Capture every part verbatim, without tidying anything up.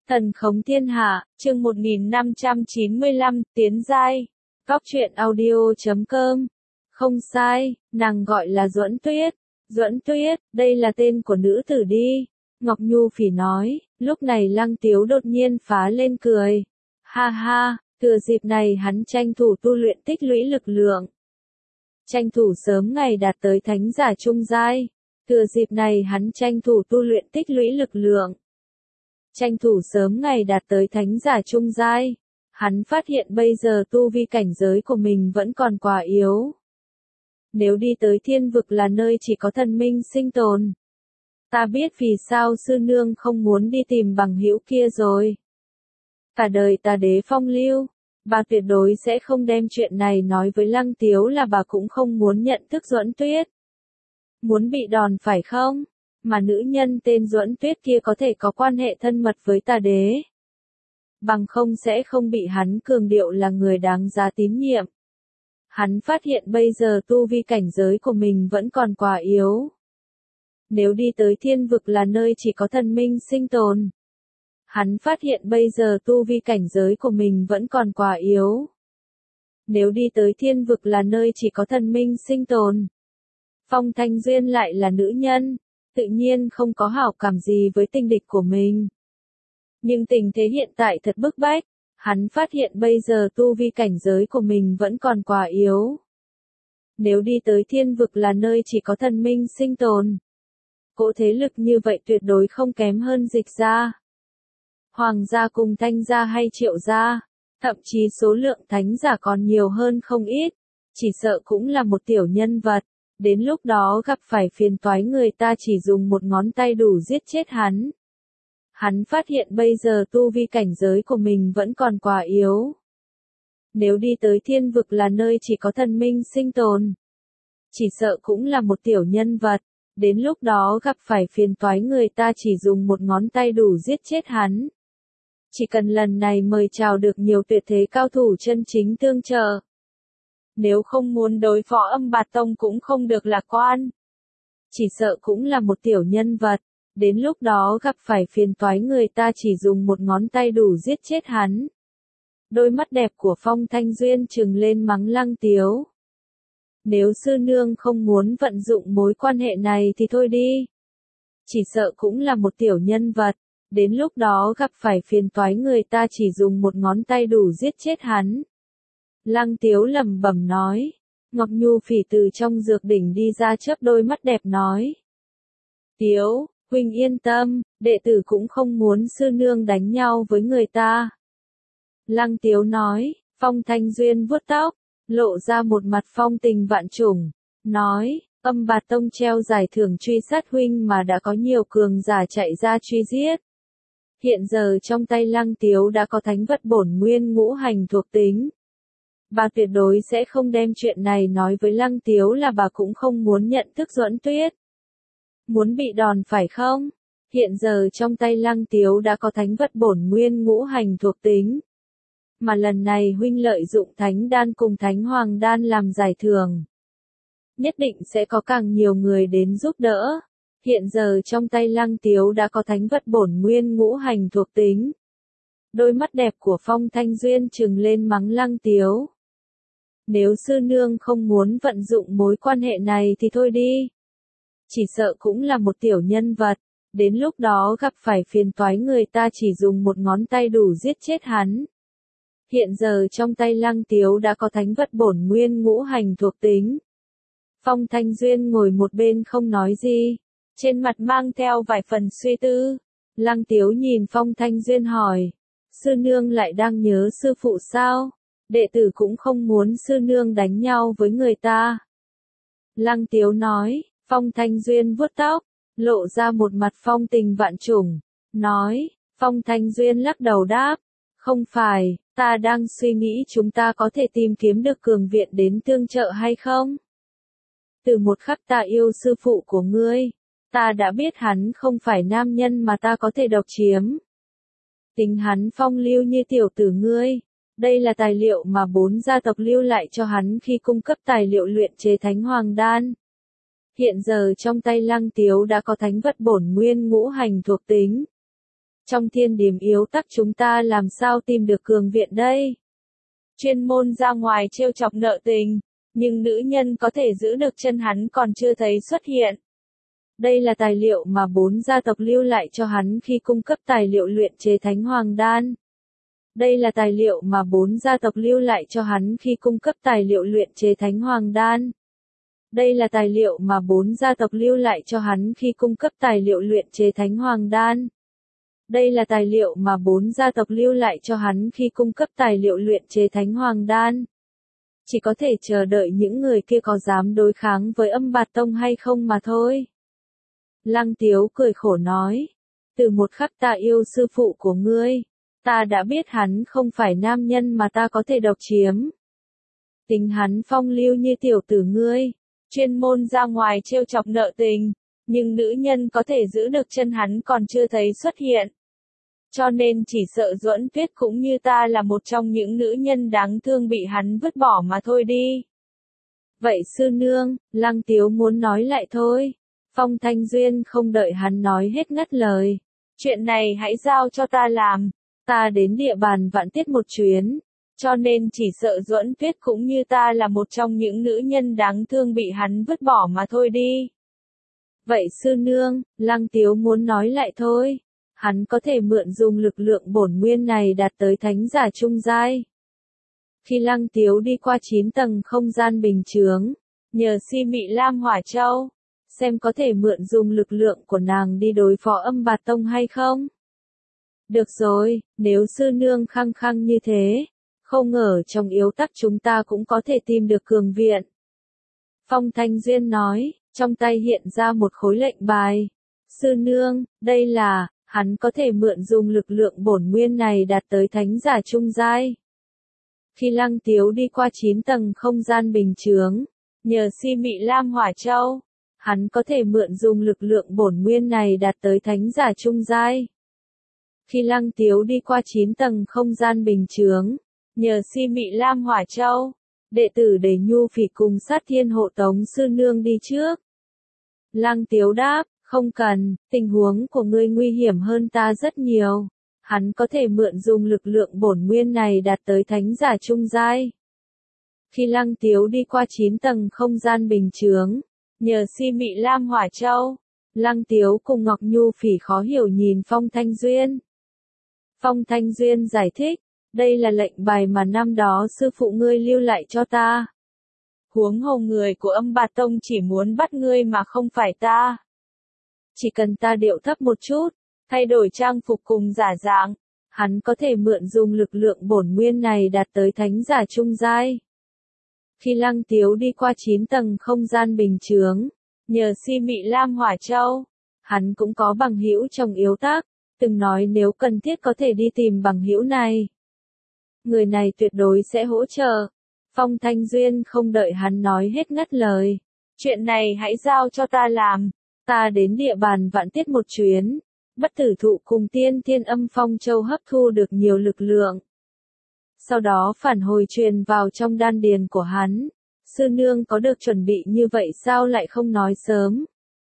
Thần khống thiên hạ, chương một nghìn năm trăm chín mươi lăm, tiến giai. Góc truyện audio chấm com. Không sai, nàng gọi là Duẫn Tuyết. Duẫn Tuyết, đây là tên của nữ tử đi. Ngọc Nhu Phỉ nói, lúc này Lăng Tiếu đột nhiên phá lên cười. Ha ha, thừa dịp này hắn tranh thủ tu luyện tích lũy lực lượng. Tranh thủ sớm ngày đạt tới thánh giả trung giai. Thừa dịp này hắn tranh thủ tu luyện tích lũy lực lượng. Tranh thủ sớm ngày đạt tới thánh giả trung giai. Hắn phát hiện bây giờ tu vi cảnh giới của mình vẫn còn quá yếu. Nếu đi tới thiên vực là nơi chỉ có thần minh sinh tồn. Ta biết vì sao sư nương không muốn đi tìm bằng hữu kia rồi. Cả đời ta đế phong lưu, bà tuyệt đối sẽ không đem chuyện này nói với Lăng Tiếu là bà cũng không muốn nhận thức Duẫn Tuyết. Muốn bị đòn phải không? Mà nữ nhân tên Duẫn Tuyết kia có thể có quan hệ thân mật với tà đế. Bằng không sẽ không bị hắn cường điệu là người đáng giá tín nhiệm. Hắn phát hiện bây giờ tu vi cảnh giới của mình vẫn còn quá yếu. Nếu đi tới thiên vực là nơi chỉ có thần minh sinh tồn. Hắn phát hiện bây giờ tu vi cảnh giới của mình vẫn còn quá yếu. Nếu đi tới thiên vực là nơi chỉ có thần minh sinh tồn. Phong Thanh Duyên lại là nữ nhân, tự nhiên không có hảo cảm gì với tình địch của mình. Nhưng tình thế hiện tại thật bức bách, hắn phát hiện bây giờ tu vi cảnh giới của mình vẫn còn quá yếu. Nếu đi tới thiên vực là nơi chỉ có thần minh sinh tồn. Cỗ thế lực như vậy tuyệt đối không kém hơn Dịch gia, Hoàng gia cùng Thanh gia hay Triệu gia, thậm chí số lượng thánh giả còn nhiều hơn không ít, chỉ sợ cũng là một tiểu nhân vật. Đến lúc đó gặp phải phiền toái người ta chỉ dùng một ngón tay đủ giết chết hắn. Hắn phát hiện bây giờ tu vi cảnh giới của mình vẫn còn quá yếu. Nếu đi tới thiên vực là nơi chỉ có thần minh sinh tồn. Chỉ sợ cũng là một tiểu nhân vật. Đến lúc đó gặp phải phiền toái người ta chỉ dùng một ngón tay đủ giết chết hắn. Chỉ cần lần này mời chào được nhiều tuyệt thế cao thủ chân chính tương trợ. Nếu không muốn đối phó Âm Bạt Tông cũng không được lạc quan. Chỉ sợ cũng là một tiểu nhân vật. Đến lúc đó gặp phải phiền toái người ta chỉ dùng một ngón tay đủ giết chết hắn. Đôi mắt đẹp của Phong Thanh Duyên trừng lên mắng Lăng Tiếu. Nếu sư nương không muốn vận dụng mối quan hệ này thì thôi đi. Chỉ sợ cũng là một tiểu nhân vật. Đến lúc đó gặp phải phiền toái người ta chỉ dùng một ngón tay đủ giết chết hắn. Lăng Tiếu lẩm bẩm nói. Ngọc Nhu Phỉ từ trong dược đỉnh đi ra chớp đôi mắt đẹp nói. Tiếu, huynh yên tâm, đệ tử cũng không muốn sư nương đánh nhau với người ta. Lăng Tiếu nói, Phong Thanh Duyên vuốt tóc, lộ ra một mặt phong tình vạn trùng, nói, Âm Bạt Tông treo giải thưởng truy sát huynh mà đã có nhiều cường giả chạy ra truy giết. Hiện giờ trong tay Lăng Tiếu đã có thánh vật bổn nguyên ngũ hành thuộc tính. Bà tuyệt đối sẽ không đem chuyện này nói với Lăng Tiếu là bà cũng không muốn nhận thức Duẫn Tuyết. Muốn bị đòn phải không? Hiện giờ trong tay Lăng Tiếu đã có thánh vật bổn nguyên ngũ hành thuộc tính. Mà lần này huynh lợi dụng thánh đan cùng thánh hoàng đan làm giải thưởng. Nhất định sẽ có càng nhiều người đến giúp đỡ. Hiện giờ trong tay Lăng Tiếu đã có thánh vật bổn nguyên ngũ hành thuộc tính. Đôi mắt đẹp của Phong Thanh Duyên trừng lên mắng Lăng Tiếu. Nếu sư nương không muốn vận dụng mối quan hệ này thì thôi đi. Chỉ sợ cũng là một tiểu nhân vật. Đến lúc đó gặp phải phiền toái người ta chỉ dùng một ngón tay đủ giết chết hắn. Hiện giờ trong tay Lăng Tiếu đã có thánh vật bổn nguyên ngũ hành thuộc tính. Phong Thanh Duyên ngồi một bên không nói gì. Trên mặt mang theo vài phần suy tư. Lăng Tiếu nhìn Phong Thanh Duyên hỏi. Sư nương lại đang nhớ sư phụ sao? Đệ tử cũng không muốn sư nương đánh nhau với người ta. Lăng Tiếu nói. Phong Thanh Duyên vuốt tóc, lộ ra một mặt phong tình vạn trùng, nói, Phong Thanh Duyên lắc đầu đáp, không phải, ta đang suy nghĩ chúng ta có thể tìm kiếm được cường viện đến tương trợ hay không? Từ một khắc ta yêu sư phụ của ngươi, ta đã biết hắn không phải nam nhân mà ta có thể độc chiếm. Tính hắn phong lưu như tiểu tử ngươi, đây là tài liệu mà bốn gia tộc lưu lại cho hắn khi cung cấp tài liệu luyện chế thánh hoàng đan. Hiện giờ trong tay Lăng Tiếu đã có thánh vật bổn nguyên ngũ hành thuộc tính. Trong thiên điểm yếu tắc chúng ta làm sao tìm được cường viện đây? Chuyên môn ra ngoài trêu chọc nợ tình, nhưng nữ nhân có thể giữ được chân hắn còn chưa thấy xuất hiện. Đây là tài liệu mà bốn gia tộc lưu lại cho hắn khi cung cấp tài liệu luyện chế Thánh Hoàng Đan. Đây là tài liệu mà bốn gia tộc lưu lại cho hắn khi cung cấp tài liệu luyện chế Thánh Hoàng Đan. Đây là tài liệu mà bốn gia tộc lưu lại cho hắn khi cung cấp tài liệu luyện chế Thánh Hoàng Đan. Đây là tài liệu mà bốn gia tộc lưu lại cho hắn khi cung cấp tài liệu luyện chế Thánh Hoàng Đan. Chỉ có thể chờ đợi những người kia có dám đối kháng với Âm Bạt Tông hay không mà thôi. Lăng Tiếu cười khổ nói, từ một khắc ta yêu sư phụ của ngươi, ta đã biết hắn không phải nam nhân mà ta có thể độc chiếm. Tính hắn phong lưu như tiểu tử ngươi, chuyên môn ra ngoài trêu chọc nợ tình, nhưng nữ nhân có thể giữ được chân hắn còn chưa thấy xuất hiện. Cho nên chỉ sợ Duẫn Tuyết cũng như ta là một trong những nữ nhân đáng thương bị hắn vứt bỏ mà thôi đi. Vậy sư nương, Lăng Tiếu muốn nói lại thôi. Phong Thanh Duyên không đợi hắn nói hết ngắt lời. Chuyện này hãy giao cho ta làm. Ta đến địa bàn Vạn Tiết một chuyến. Cho nên chỉ sợ Duẫn Tuyết cũng như ta là một trong những nữ nhân đáng thương bị hắn vứt bỏ mà thôi đi. Vậy sư nương, Lăng Tiếu muốn nói lại thôi. Hắn có thể mượn dùng lực lượng bổn nguyên này đạt tới thánh giả trung giai. Khi Lăng Tiếu đi qua chín tầng không gian bình chướng, nhờ Si Mị Lam Hỏa Châu, xem có thể mượn dùng lực lượng của nàng đi đối phó Âm Bạt Tông hay không. Được rồi, nếu sư nương khăng khăng như thế, không ngờ trong yếu tắc chúng ta cũng có thể tìm được cường viện. Phong Thanh Duyên nói, trong tay hiện ra một khối lệnh bài. Sư nương, đây là, hắn có thể mượn dùng lực lượng bổn nguyên này đạt tới thánh giả trung giai. Khi Lăng Tiếu đi qua chín tầng không gian bình chướng, nhờ Si Mị Lam Hỏa Châu, hắn có thể mượn dùng lực lượng bổn nguyên này đạt tới thánh giả trung giai. Khi Lăng Tiếu đi qua chín tầng không gian bình chướng, nhờ Si Mị Lam Hỏa Châu, đệ tử Đề Nhu Phỉ cùng Sát Thiên hộ tống sư nương đi trước. Lăng Tiếu đáp, không cần, tình huống của ngươi nguy hiểm hơn ta rất nhiều. Hắn có thể mượn dùng lực lượng bổn nguyên này đạt tới thánh giả trung giai. Khi Lăng Tiếu đi qua chín tầng không gian bình chướng, nhờ Si Mị Lam Hỏa Châu, Lăng Tiếu cùng Ngọc Nhu Phỉ khó hiểu nhìn Phong Thanh Duyên. Phong Thanh Duyên giải thích, đây là lệnh bài mà năm đó sư phụ ngươi lưu lại cho ta. Huống hồ người của Âm Bạt Tông chỉ muốn bắt ngươi mà không phải ta. Chỉ cần ta điệu thấp một chút, thay đổi trang phục cùng giả dạng, hắn có thể mượn dùng lực lượng bổn nguyên này đạt tới thánh giả trung giai. Khi Lăng Tiếu đi qua chín tầng không gian bình chướng, nhờ Si Mị Lam Hỏa Châu, hắn cũng có bằng hữu trong yếu tắc, từng nói nếu cần thiết có thể đi tìm bằng hữu này. Người này tuyệt đối sẽ hỗ trợ. Phong Thanh Duyên không đợi hắn nói hết ngắt lời. Chuyện này hãy giao cho ta làm. Ta đến địa bàn Vạn Tiết một chuyến. Bất Tử Thụ cùng Tiên Thiên Âm Phong Châu hấp thu được nhiều lực lượng. Sau đó phản hồi truyền vào trong đan điền của hắn. Sư nương có được chuẩn bị như vậy sao lại không nói sớm?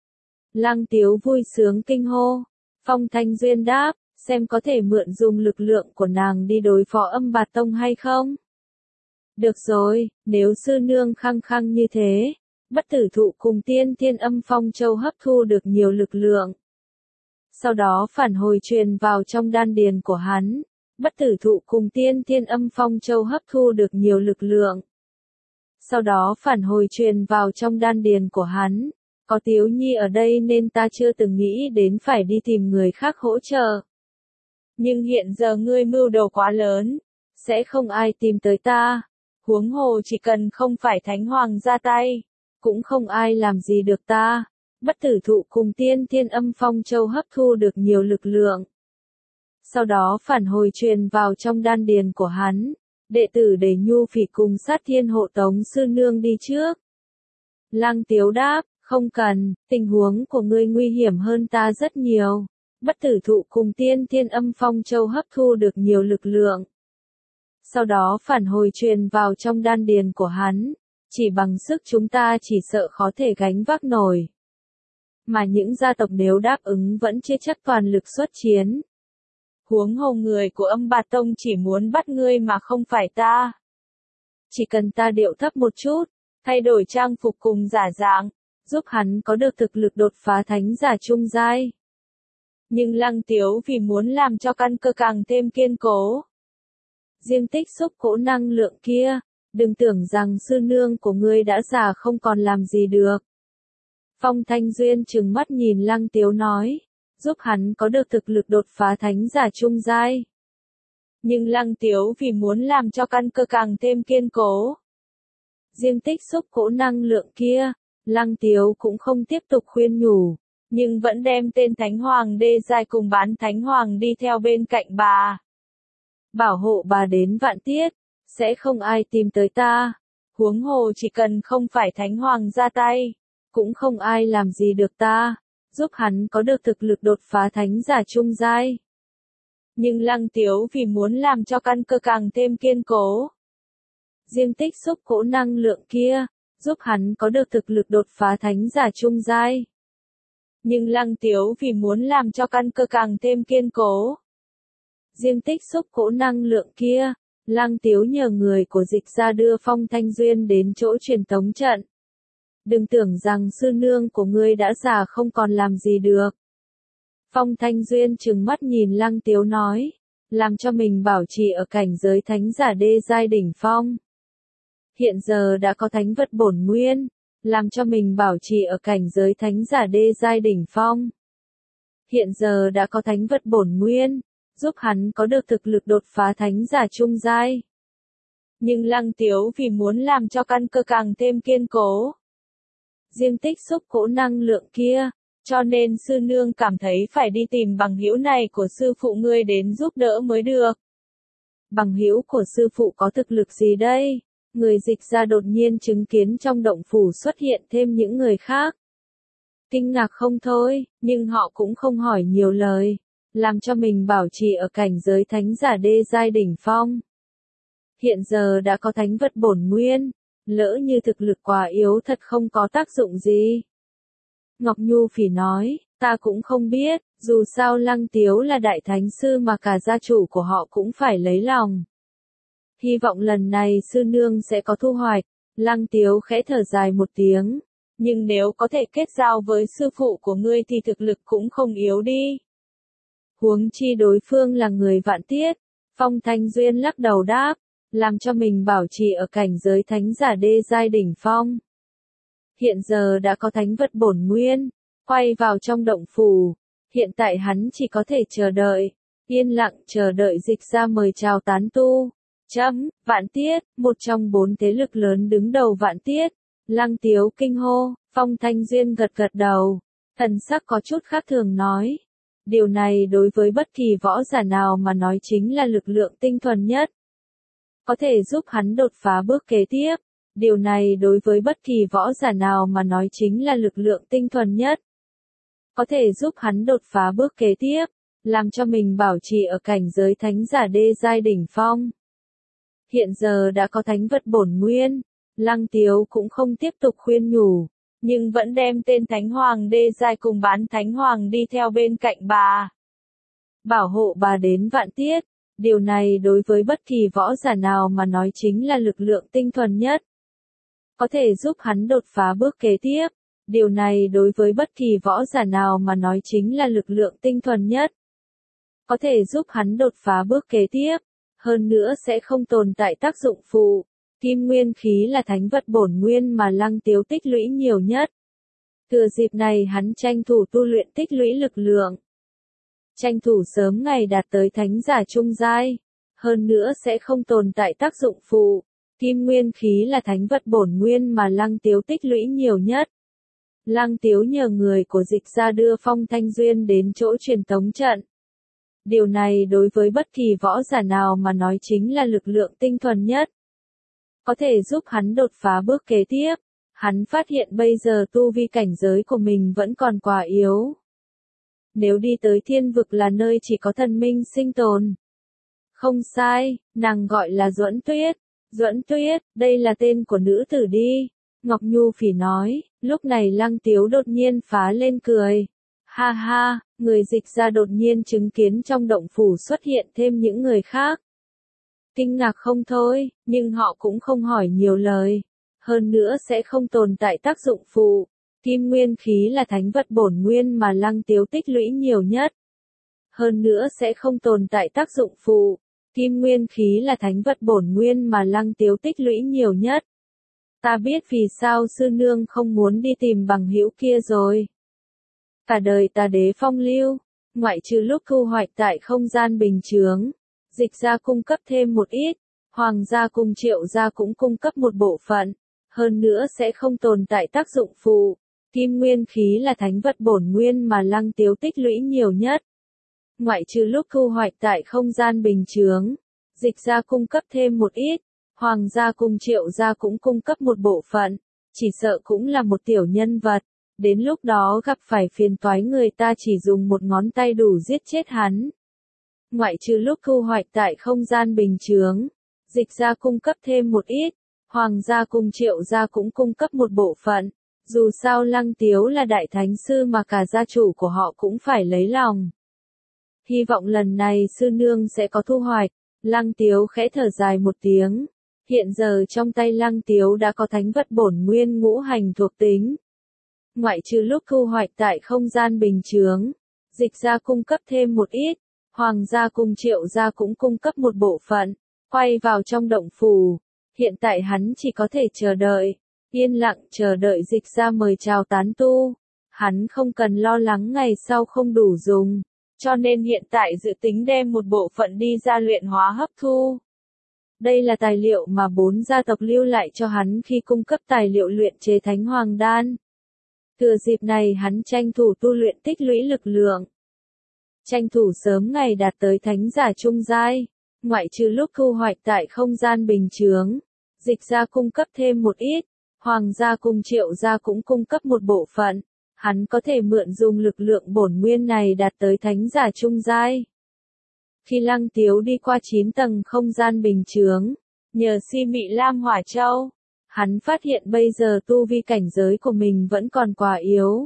Lăng Tiếu vui sướng kinh hô. Phong Thanh Duyên đáp, xem có thể mượn dùng lực lượng của nàng đi đối phó Âm Bạt Tông hay không? Được rồi, nếu sư nương khăng khăng như thế, Bất Tử Thụ cùng Tiên Thiên Âm Phong Châu hấp thu được nhiều lực lượng. Sau đó phản hồi truyền vào trong đan điền của hắn. Bất Tử Thụ cùng Tiên Thiên Âm Phong Châu hấp thu được nhiều lực lượng. Sau đó phản hồi truyền vào trong đan điền của hắn. Có Tiếu Nhi ở đây nên ta chưa từng nghĩ đến phải đi tìm người khác hỗ trợ. Nhưng hiện giờ ngươi mưu đồ quá lớn, sẽ không ai tìm tới ta. Huống hồ chỉ cần không phải Thánh Hoàng ra tay, cũng không ai làm gì được ta. Bất Tử Thụ cùng Tiên Thiên Âm Phong Châu hấp thu được nhiều lực lượng. Sau đó phản hồi truyền vào trong đan điền của hắn. Đệ tử Đề Nhu Phỉ cùng Sát Thiên hộ tống sư nương đi trước. Lăng Tiếu đáp, không cần, tình huống của ngươi nguy hiểm hơn ta rất nhiều. Bất Tử Thụ cùng Tiên Thiên Âm Phong Châu hấp thu được nhiều lực lượng. Sau đó phản hồi truyền vào trong đan điền của hắn. Chỉ bằng sức chúng ta chỉ sợ khó thể gánh vác nổi. Mà những gia tộc nếu đáp ứng vẫn chưa chắc toàn lực xuất chiến. Huống hồ người của Âm Bạt Tông chỉ muốn bắt ngươi mà không phải ta. Chỉ cần ta điệu thấp một chút, thay đổi trang phục cùng giả dạng, giúp hắn có được thực lực đột phá thánh giả trung giai. Nhưng Lăng Tiếu vì muốn làm cho căn cơ càng thêm kiên cố. Riêng tích xúc cỗ năng lượng kia, đừng tưởng rằng sư nương của ngươi đã già không còn làm gì được. Phong Thanh Duyên trừng mắt nhìn Lăng Tiếu nói, giúp hắn có được thực lực đột phá thánh giả trung giai. Nhưng Lăng Tiếu vì muốn làm cho căn cơ càng thêm kiên cố. Riêng tích xúc cỗ năng lượng kia, Lăng Tiếu cũng không tiếp tục khuyên nhủ, nhưng vẫn đem tên Thánh Hoàng đê giai cùng bán Thánh Hoàng đi theo bên cạnh bà. Bảo hộ bà đến vạn tiết, sẽ không ai tìm tới ta. Huống hồ chỉ cần không phải Thánh Hoàng ra tay, cũng không ai làm gì được ta, giúp hắn có được thực lực đột phá thánh giả trung giai. Nhưng Lăng Tiếu vì muốn làm cho căn cơ càng thêm kiên cố. Riêng tích xúc cỗ năng lượng kia, giúp hắn có được thực lực đột phá thánh giả trung giai. Nhưng Lăng Tiếu vì muốn làm cho căn cơ càng thêm kiên cố. Riêng tích xúc cỗ năng lượng kia, Lăng Tiếu nhờ người của Dịch ra đưa Phong Thanh Duyên đến chỗ truyền tống trận. Đừng tưởng rằng sư nương của ngươi đã già không còn làm gì được. Phong Thanh Duyên trừng mắt nhìn Lăng Tiếu nói, làm cho mình bảo trì ở cảnh giới thánh giả đê giai đỉnh phong. Hiện giờ đã có thánh vật bổn nguyên, làm cho mình bảo trì ở cảnh giới thánh giả đê giai đỉnh phong. Hiện giờ đã có thánh vật bổn nguyên, giúp hắn có được thực lực đột phá thánh giả trung giai. Nhưng Lăng Tiếu vì muốn làm cho căn cơ càng thêm kiên cố. Riêng tích xúc cỗ năng lượng kia, cho nên sư nương cảm thấy phải đi tìm bằng hữu này của sư phụ ngươi đến giúp đỡ mới được. Bằng hữu của sư phụ có thực lực gì đây? Người Dịch ra đột nhiên chứng kiến trong động phủ xuất hiện thêm những người khác. Kinh ngạc không thôi, nhưng họ cũng không hỏi nhiều lời, làm cho mình bảo trì ở cảnh giới thánh giả đê giai đỉnh phong. Hiện giờ đã có thánh vật bổn nguyên, lỡ như thực lực quá yếu thật không có tác dụng gì. Ngọc Nhu Phỉ nói, ta cũng không biết, dù sao Lăng Tiếu là đại thánh sư mà cả gia chủ của họ cũng phải lấy lòng. Hy vọng lần này sư nương sẽ có thu hoạch. Lăng Tiếu khẽ thở dài một tiếng, nhưng nếu có thể kết giao với sư phụ của ngươi thì thực lực cũng không yếu đi. Huống chi đối phương là người vạn tiết. Phong Thanh Duyên lắc đầu đáp, làm cho mình bảo trì ở cảnh giới thánh giả đê giai đỉnh phong. Hiện giờ đã có thánh vật bổn nguyên, quay vào trong động phủ, hiện tại hắn chỉ có thể chờ đợi, yên lặng chờ đợi Dịch ra mời chào tán tu. Chấm, Vạn Tiết, một trong bốn thế lực lớn đứng đầu Vạn Tiết. Lăng Tiếu kinh hô, Phong Thanh Duyên gật gật đầu, thần sắc có chút khác thường nói. Điều này đối với bất kỳ võ giả nào mà nói chính là lực lượng tinh thuần nhất. Có thể giúp hắn đột phá bước kế tiếp. Điều này đối với bất kỳ võ giả nào mà nói chính là lực lượng tinh thuần nhất. Có thể giúp hắn đột phá bước kế tiếp, làm cho mình bảo trì ở cảnh giới thánh giả đê giai đỉnh phong. Hiện giờ đã có thánh vật bổn nguyên, Lăng Tiếu cũng không tiếp tục khuyên nhủ, nhưng vẫn đem tên Thánh Hoàng đê giai cùng bán Thánh Hoàng đi theo bên cạnh bà. Bảo hộ bà đến vạn tiết, điều này đối với bất kỳ võ giả nào mà nói chính là lực lượng tinh thuần nhất. Có thể giúp hắn đột phá bước kế tiếp, điều này đối với bất kỳ võ giả nào mà nói chính là lực lượng tinh thuần nhất. Có thể giúp hắn đột phá bước kế tiếp. Hơn nữa sẽ không tồn tại tác dụng phụ. Kim nguyên khí là thánh vật bổn nguyên mà Lăng Tiếu tích lũy nhiều nhất. Thừa dịp này hắn tranh thủ tu luyện tích lũy lực lượng. Tranh thủ sớm ngày đạt tới thánh giả trung giai. Hơn nữa sẽ không tồn tại tác dụng phụ. Kim nguyên khí là thánh vật bổn nguyên mà Lăng Tiếu tích lũy nhiều nhất. Lăng Tiếu nhờ người của Dịch ra đưa Phong Thanh Duyên đến chỗ truyền tống trận. Điều này đối với bất kỳ võ giả nào mà nói chính là lực lượng tinh thuần nhất. Có thể giúp hắn đột phá bước kế tiếp. Hắn phát hiện bây giờ tu vi cảnh giới của mình vẫn còn quá yếu. Nếu đi tới thiên vực là nơi chỉ có thần minh sinh tồn. Không sai, nàng gọi là Duẫn Tuyết. Duẫn Tuyết, đây là tên của nữ tử đi. Ngọc Nhu Phỉ nói, lúc này Lăng Tiếu đột nhiên phá lên cười. Ha ha, người dịch ra đột nhiên chứng kiến trong động phủ xuất hiện thêm những người khác. Kinh ngạc không thôi, nhưng họ cũng không hỏi nhiều lời. Hơn nữa sẽ không tồn tại tác dụng phụ. Kim nguyên khí là thánh vật bổn nguyên mà Lăng Tiếu tích lũy nhiều nhất. Hơn nữa sẽ không tồn tại tác dụng phụ. Kim nguyên khí là thánh vật bổn nguyên mà Lăng Tiếu tích lũy nhiều nhất. Ta biết vì sao sư nương không muốn đi tìm bằng hữu kia rồi. Cả đời ta đế phong lưu, ngoại trừ lúc thu hoạch tại không gian bình chướng, dịch gia cung cấp thêm một ít, hoàng gia cùng triệu gia cũng cung cấp một bộ phận, hơn nữa sẽ không tồn tại tác dụng phụ. Kim nguyên khí là thánh vật bổn nguyên mà Lăng Tiếu tích lũy nhiều nhất. Ngoại trừ lúc thu hoạch tại không gian bình chướng, dịch gia cung cấp thêm một ít, hoàng gia cùng triệu gia cũng cung cấp một bộ phận, chỉ sợ cũng là một tiểu nhân vật. Đến lúc đó gặp phải phiền toái người ta chỉ dùng một ngón tay đủ giết chết hắn. Ngoại trừ lúc thu hoạch tại không gian bình chướng, dịch gia cung cấp thêm một ít, hoàng gia cùng triệu gia cũng cung cấp một bộ phận. Dù sao Lăng Tiếu là đại thánh sư mà cả gia chủ của họ cũng phải lấy lòng. Hy vọng lần này sư nương sẽ có thu hoạch. Lăng Tiếu khẽ thở dài một tiếng. Hiện giờ trong tay Lăng Tiếu đã có thánh vật bổn nguyên ngũ hành thuộc tính. Ngoại trừ lúc thu hoạch tại không gian bình chướng, dịch gia cung cấp thêm một ít, hoàng gia cùng triệu gia cũng cung cấp một bộ phận, quay vào trong động phủ. Hiện tại hắn chỉ có thể chờ đợi, yên lặng chờ đợi dịch gia mời chào tán tu. Hắn không cần lo lắng ngày sau không đủ dùng, cho nên hiện tại dự tính đem một bộ phận đi ra luyện hóa hấp thu. Đây là tài liệu mà bốn gia tộc lưu lại cho hắn khi cung cấp tài liệu luyện chế thánh hoàng đan. Thừa dịp này hắn tranh thủ tu luyện tích lũy lực lượng. Tranh thủ sớm ngày đạt tới thánh giả trung giai, ngoại trừ lúc thu hoạch tại không gian bình chướng, dịch gia cung cấp thêm một ít, hoàng gia cùng triệu gia cũng cung cấp một bộ phận, hắn có thể mượn dùng lực lượng bổn nguyên này đạt tới thánh giả trung giai. Khi Lăng Tiếu đi qua chín tầng không gian bình chướng, nhờ si mị lam hỏa châu, hắn phát hiện bây giờ tu vi cảnh giới của mình vẫn còn quá yếu.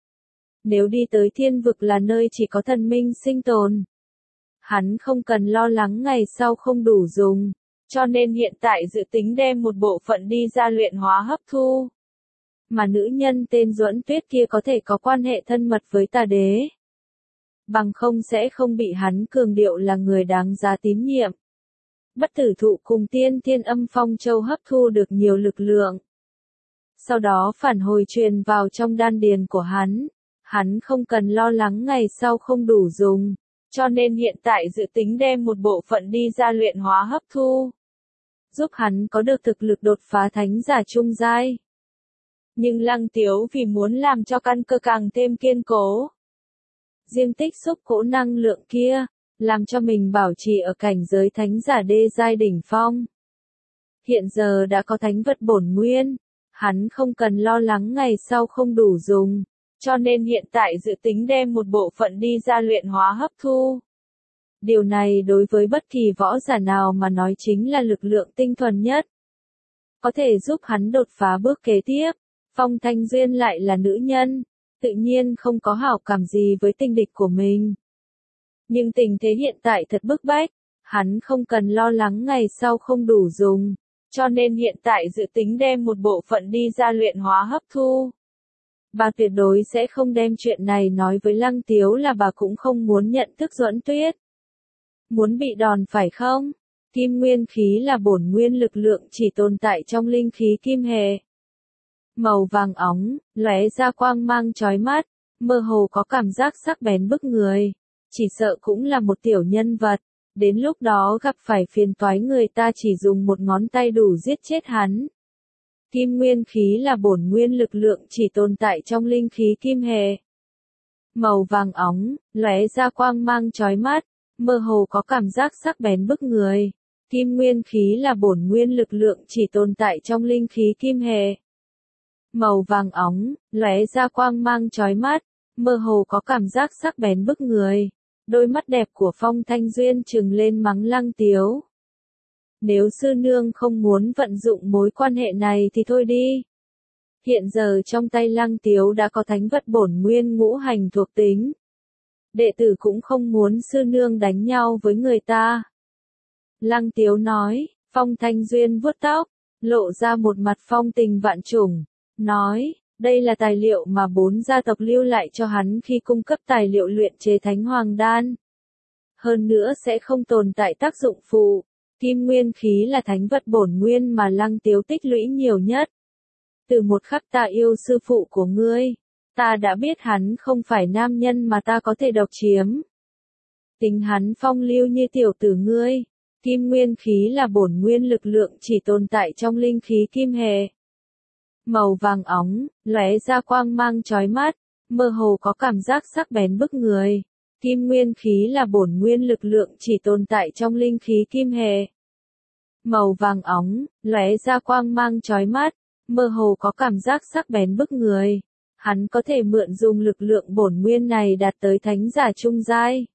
Nếu đi tới thiên vực là nơi chỉ có thần minh sinh tồn, hắn không cần lo lắng ngày sau không đủ dùng, cho nên hiện tại dự tính đem một bộ phận đi ra luyện hóa hấp thu. Mà nữ nhân tên Duẫn Tuyết kia có thể có quan hệ thân mật với tà đế. Bằng không sẽ không bị hắn cường điệu là người đáng giá tín nhiệm. Bất tử thụ cùng tiên thiên âm phong châu hấp thu được nhiều lực lượng. Sau đó phản hồi truyền vào trong đan điền của hắn. Hắn không cần lo lắng ngày sau không đủ dùng. Cho nên hiện tại dự tính đem một bộ phận đi ra luyện hóa hấp thu. Giúp hắn có được thực lực đột phá thánh giả trung giai. Nhưng Lăng Tiếu vì muốn làm cho căn cơ càng thêm kiên cố. Riêng tích xúc cỗ năng lượng kia, làm cho mình bảo trì ở cảnh giới thánh giả đê giai đỉnh phong. Hiện giờ đã có thánh vật bổn nguyên, hắn không cần lo lắng ngày sau không đủ dùng, cho nên hiện tại dự tính đem một bộ phận đi ra luyện hóa hấp thu. Điều này đối với bất kỳ võ giả nào mà nói chính là lực lượng tinh thuần nhất. Có thể giúp hắn đột phá bước kế tiếp. Phong Thanh Duyên lại là nữ nhân, tự nhiên không có hảo cảm gì với tình địch của mình. Nhưng tình thế hiện tại thật bức bách, hắn không cần lo lắng ngày sau không đủ dùng, cho nên hiện tại dự tính đem một bộ phận đi ra luyện hóa hấp thu. Bà tuyệt đối sẽ không đem chuyện này nói với Lăng Tiếu là bà cũng không muốn nhận thức Duẫn Tuyết. Muốn bị đòn phải không? Kim nguyên khí là bổn nguyên lực lượng chỉ tồn tại trong linh khí kim hệ. Màu vàng óng, lóe ra quang mang chói mắt, mơ hồ có cảm giác sắc bén bức người. Chỉ sợ cũng là một tiểu nhân vật. Đến lúc đó gặp phải phiền toái người ta chỉ dùng một ngón tay đủ giết chết hắn. Kim nguyên khí là bổn nguyên lực lượng chỉ tồn tại trong linh khí kim hệ. Màu vàng óng, lóe ra quang mang chói mắt, mơ hồ có cảm giác sắc bén bức người. Kim nguyên khí là bổn nguyên lực lượng chỉ tồn tại trong linh khí kim hệ. Màu vàng óng, lóe ra quang mang chói mắt, mơ hồ có cảm giác sắc bén bức người. Đôi mắt đẹp của Phong Thanh Duyên trừng lên mắng Lăng Tiếu. Nếu sư nương không muốn vận dụng mối quan hệ này thì thôi đi. Hiện giờ trong tay Lăng Tiếu đã có thánh vật bổn nguyên ngũ hành thuộc tính. Đệ tử cũng không muốn sư nương đánh nhau với người ta. Lăng Tiếu nói, Phong Thanh Duyên vuốt tóc, lộ ra một mặt phong tình vạn trùng, nói, đây là tài liệu mà bốn gia tộc lưu lại cho hắn khi cung cấp tài liệu luyện chế thánh hoàng đan. Hơn nữa sẽ không tồn tại tác dụng phụ. Kim nguyên khí là thánh vật bổn nguyên mà Lăng Tiếu tích lũy nhiều nhất. Từ một khắc ta yêu sư phụ của ngươi, ta đã biết hắn không phải nam nhân mà ta có thể độc chiếm. Tính hắn phong lưu như tiểu tử ngươi. Kim nguyên khí là bổn nguyên lực lượng chỉ tồn tại trong linh khí kim hệ. Màu vàng óng, lóe ra quang mang chói mắt, mơ hồ có cảm giác sắc bén bức người. Kim nguyên khí là bổn nguyên lực lượng chỉ tồn tại trong linh khí kim hệ. Màu vàng óng, lóe ra quang mang chói mắt, mơ hồ có cảm giác sắc bén bức người. Hắn có thể mượn dùng lực lượng bổn nguyên này đạt tới thánh giả trung giai.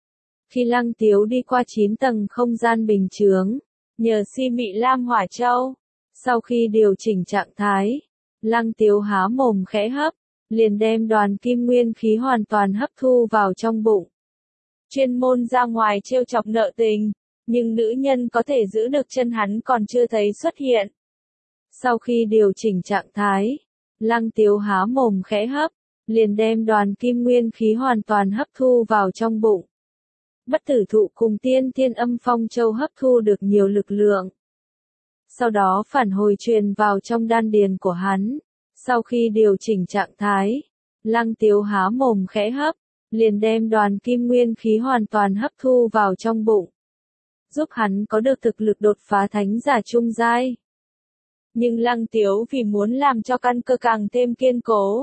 Khi Lăng Tiếu đi qua chín tầng không gian bình chướng, nhờ si mị lam hỏa châu, sau khi điều chỉnh trạng thái, Lăng Tiếu há mồm khẽ hấp, liền đem đoàn kim nguyên khí hoàn toàn hấp thu vào trong bụng. Chuyên môn ra ngoài trêu chọc nợ tình, nhưng nữ nhân có thể giữ được chân hắn còn chưa thấy xuất hiện. Sau khi điều chỉnh trạng thái, Lăng Tiếu há mồm khẽ hấp, liền đem đoàn kim nguyên khí hoàn toàn hấp thu vào trong bụng. Bất tử thụ cùng tiên thiên âm phong châu hấp thu được nhiều lực lượng. Sau đó phản hồi truyền vào trong đan điền của hắn. Sau khi điều chỉnh trạng thái, Lăng Tiếu há mồm khẽ hấp, liền đem đoàn kim nguyên khí hoàn toàn hấp thu vào trong bụng. Giúp hắn có được thực lực đột phá thánh giả trung giai. Nhưng Lăng Tiếu vì muốn làm cho căn cơ càng thêm kiên cố.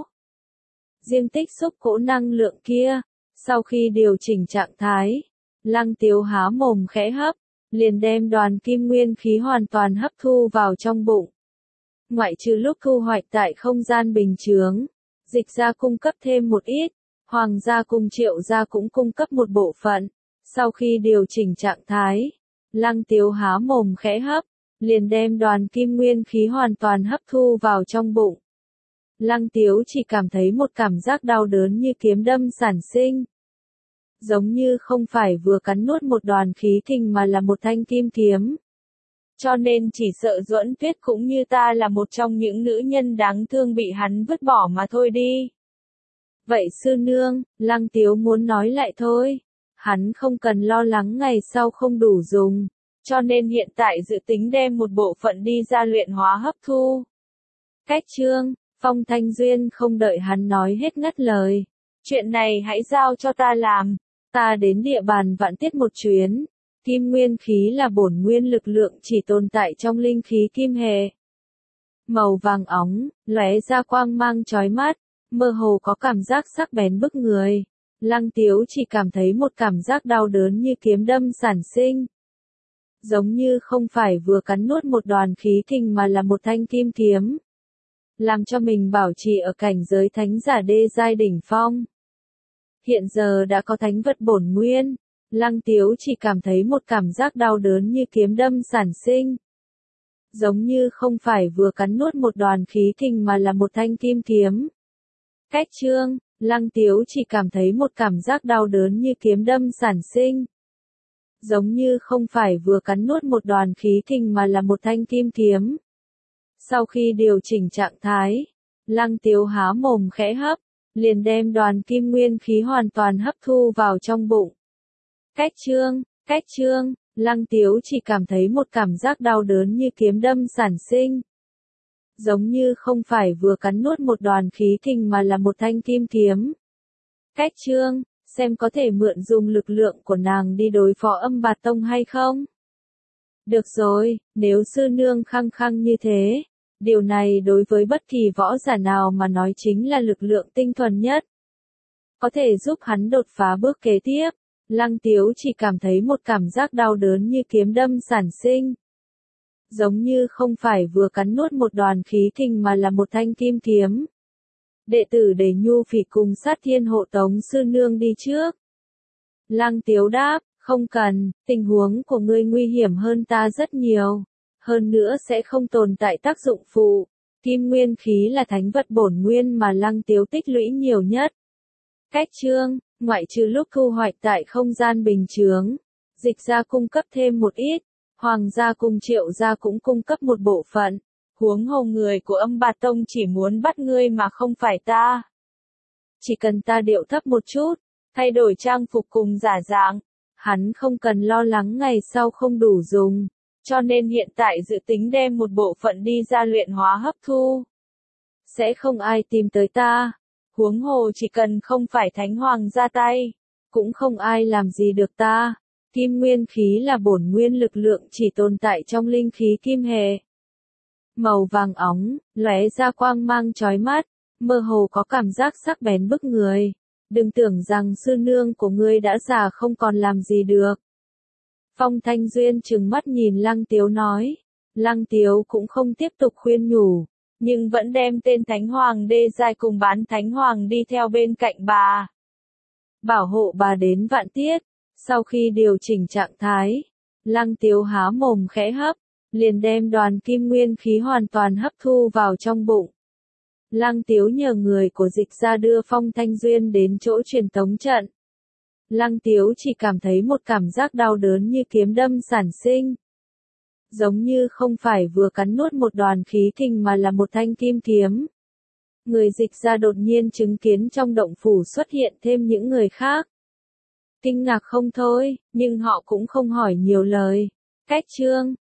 Riêng tích xúc cỗ năng lượng kia, sau khi điều chỉnh trạng thái, Lăng Tiếu há mồm khẽ hấp, liền đem đoàn kim nguyên khí hoàn toàn hấp thu vào trong bụng. Ngoại trừ lúc thu hoạch tại không gian bình chướng, Dịch gia cung cấp thêm một ít, Hoàng gia cùng Triệu gia cũng cung cấp một bộ phận. Sau khi điều chỉnh trạng thái, Lăng Tiếu há mồm khẽ hấp, liền đem đoàn kim nguyên khí hoàn toàn hấp thu vào trong bụng. Lăng Tiếu chỉ cảm thấy một cảm giác đau đớn như kiếm đâm sản sinh. Giống như không phải vừa cắn nuốt một đoàn khí kình mà là một thanh kim kiếm. Cho nên chỉ sợ Duẫn Tuyết cũng như ta là một trong những nữ nhân đáng thương bị hắn vứt bỏ mà thôi đi. Vậy sư nương, Lăng Tiếu muốn nói lại thôi. Hắn không cần lo lắng ngày sau không đủ dùng. Cho nên hiện tại dự tính đem một bộ phận đi ra luyện hóa hấp thu. Cách chương, Phong Thanh Duyên không đợi hắn nói hết ngắt lời. Chuyện này hãy giao cho ta làm. Ta đến địa bàn Vạn Tiết một chuyến. Kim nguyên khí là bổn nguyên lực lượng chỉ tồn tại trong linh khí kim hệ. Màu vàng óng, lóe ra quang mang chói mắt, mơ hồ có cảm giác sắc bén bức người. Lăng Tiếu chỉ cảm thấy một cảm giác đau đớn như kiếm đâm sản sinh. Giống như không phải vừa cắn nuốt một đoàn khí kình mà là một thanh kim kiếm. Làm cho mình bảo trì ở cảnh giới thánh giả đê giai đỉnh phong. Hiện giờ đã có thánh vật bổn nguyên, Lăng Tiếu chỉ cảm thấy một cảm giác đau đớn như kiếm đâm sản sinh. Giống như không phải vừa cắn nuốt một đoàn khí kình mà là một thanh kim kiếm. Cách chương, Lăng Tiếu chỉ cảm thấy một cảm giác đau đớn như kiếm đâm sản sinh. Giống như không phải vừa cắn nuốt một đoàn khí kình mà là một thanh kim kiếm. Sau khi điều chỉnh trạng thái, Lăng Tiếu há mồm khẽ hấp, liền đem đoàn kim nguyên khí hoàn toàn hấp thu vào trong bụng. Cách chương, cách chương, Lăng Tiếu chỉ cảm thấy một cảm giác đau đớn như kiếm đâm sản sinh. Giống như không phải vừa cắn nuốt một đoàn khí kình mà là một thanh kim kiếm. Cách chương, xem có thể mượn dùng lực lượng của nàng đi đối phó Âm Bạt Tông hay không? Được rồi, nếu sư nương khăng khăng như thế, điều này đối với bất kỳ võ giả nào mà nói chính là lực lượng tinh thuần nhất. Có thể giúp hắn đột phá bước kế tiếp. Lăng Tiếu chỉ cảm thấy một cảm giác đau đớn như kiếm đâm sản sinh. Giống như không phải vừa cắn nuốt một đoàn khí kình mà là một thanh kim kiếm. Đệ tử Đề Nhu Phỉ cùng Sát Thiên hộ tống sư nương đi trước. Lăng Tiếu đáp, không cần, tình huống của ngươi nguy hiểm hơn ta rất nhiều. Hơn nữa sẽ không tồn tại tác dụng phụ. Kim nguyên khí là thánh vật bổn nguyên mà Lăng Tiếu tích lũy nhiều nhất. Cách chương, ngoại trừ lúc thu hoạch tại không gian bình chướng, Dịch gia cung cấp thêm một ít, Hoàng gia cùng Triệu gia cũng cung cấp một bộ phận. Huống hồ người của Âm Bạt Tông chỉ muốn bắt ngươi mà không phải ta. Chỉ cần ta điệu thấp một chút, thay đổi trang phục cùng giả dạng, hắn không cần lo lắng ngày sau không đủ dùng, cho nên hiện tại dự tính đem một bộ phận đi ra luyện hóa hấp thu. Sẽ không ai tìm tới ta, huống hồ chỉ cần không phải Thánh Hoàng ra tay, cũng không ai làm gì được ta. Kim nguyên khí là bổn nguyên lực lượng chỉ tồn tại trong linh khí kim hệ. Màu vàng óng, lóe ra quang mang chói mắt, mơ hồ có cảm giác sắc bén bức người. Đừng tưởng rằng sư nương của ngươi đã già không còn làm gì được. Phong Thanh Duyên trừng mắt nhìn Lăng Tiếu nói. Lăng Tiếu cũng không tiếp tục khuyên nhủ, nhưng vẫn đem tên Thánh Hoàng đê giai cùng bán Thánh Hoàng đi theo bên cạnh bà. Bảo hộ bà đến vạn tiết. Sau khi điều chỉnh trạng thái, Lăng Tiếu há mồm khẽ hấp, liền đem đoàn kim nguyên khí hoàn toàn hấp thu vào trong bụng. Lăng Tiếu nhờ người của Dịch gia đưa Phong Thanh Duyên đến chỗ truyền tống trận. Lăng Tiếu chỉ cảm thấy một cảm giác đau đớn như kiếm đâm sản sinh. Giống như không phải vừa cắn nuốt một đoàn khí kình mà là một thanh kim kiếm. Người Dịch gia đột nhiên chứng kiến trong động phủ xuất hiện thêm những người khác. Kinh ngạc không thôi, nhưng họ cũng không hỏi nhiều lời. Cách chương,